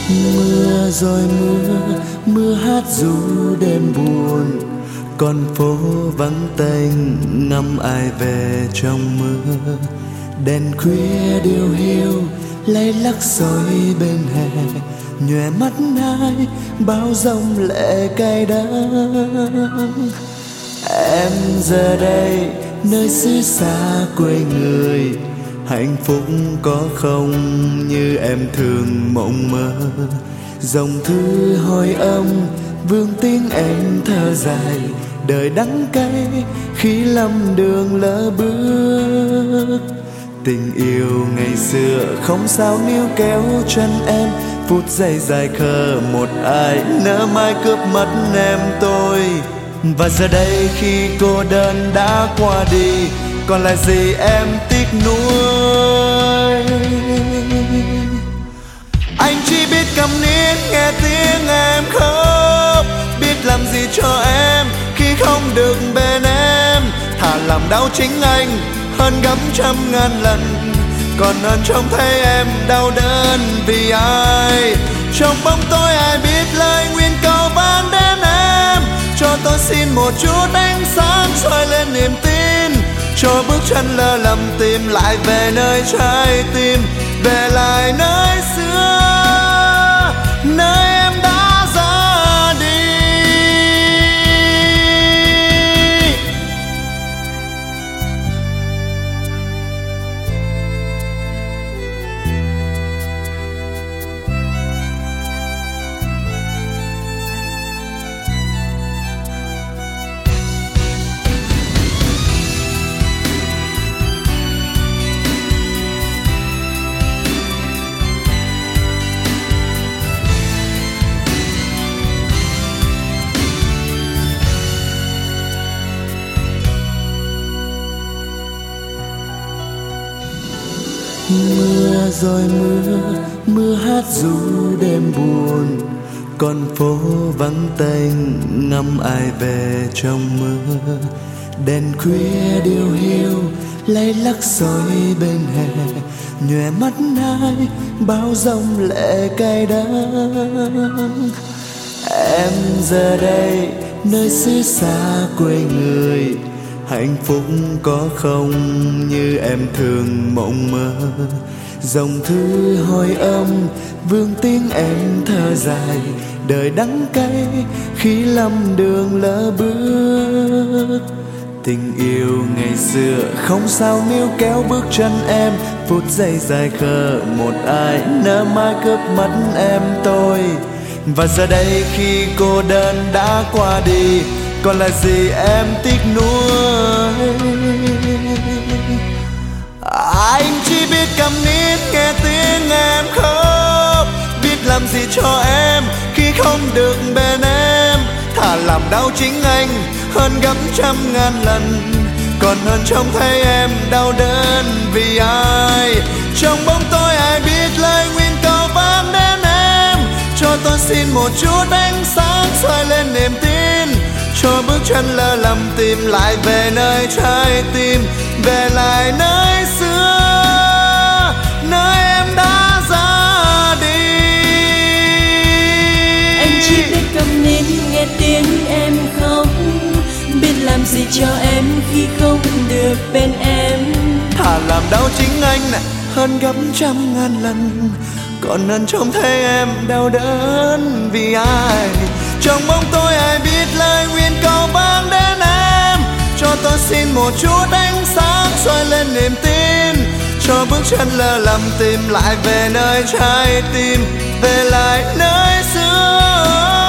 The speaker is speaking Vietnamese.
Mưa rồi mưa, mưa hát ru đêm buồn. Con phố vắng tênh ngắm ai về trong mưa. Đèn khuya điêu hiu lay lắc soi bên hè. Nhòe mắt ai bao dòng lệ cay đắng. Em giờ đây nơi xứ xa quê người. Hạnh phúc có không như em thường mộng mơ. Dòng thư hồi âm vương tiếng em thở dài. Đời đắng cay khi lầm đường lỡ bước. Tình yêu ngày xưa không sao níu kéo chân em. Phút giây dài khờ một ai nỡ mai cướp mất em tôi. Và giờ đây khi cô đơn đã qua đi, còn lại gì em tiếc nuối. Anh chỉ biết cầm nín nghe tiếng em khóc. Biết làm gì cho em khi không được bên em. Thà làm đau chính anh hơn gấp trăm ngàn lần. Còn hơn trông thấy em đau đớn vì ai. Trong bóng tối ai biết lời nguyện cầu vang đến em. Cho tôi xin một chút ánh sáng soi lên niềm tin. Cho bước chân lơ lầm tìm lại về nơi trái tim. Về lại nơi xưa, nơi em đã ra đi. Mưa rồi mưa, mưa hát ru đêm buồn. Con phố vắng tênh ngắm ai về trong mưa. Đèn khuya điêu hiu lay lắc soi bên hè. Nhòe mắt ai bao dòng lệ cay đắng. Em giờ đây nơi xứ xa quê người. Hạnh phúc có không như em thường mộng mơ. Dòng thư hồi âm vương tiếng em thở dài. Đời đắng cay khi lầm đường lỡ bước. Tình yêu ngày xưa không sao níu kéo bước chân em. Phút giây dài khờ một ai nỡ mai cướp mất em tôi. Và giờ đây khi cô đơn đã qua đi, còn là gì em tiếc nuối. Anh chỉ biết cầm nín nghe tiếng em khóc. Biết làm gì cho em khi không được bên em. Thà làm đau chính anh hơn gấp trăm ngàn lần. Còn hơn trông thấy em đau đớn vì ai. Trong bóng tối ai biết lời nguyện cầu vang đến em. Cho tôi xin một chút ánh sáng soi lên niềm tin. Cho bước chân lơ lầm tìm lại về nơi trái tim. Về lại nơi xưa, nơi em đã ra đi. Anh chỉ biết cầm nín nghe tiếng em khóc. Biết làm gì cho em khi không được bên em. Thà làm đau chính anh hơn gấp trăm ngàn lần. Còn hơn trông thấy em đau đớn vì ai. Trong bóng tối ai biết lời nguyện cầu vang đến em. Cho tôi xin một chút ánh sáng soi lên niềm tin. Cho bước chân lơ lầm tìm lại về nơi trái tim. Về lại nơi xưa.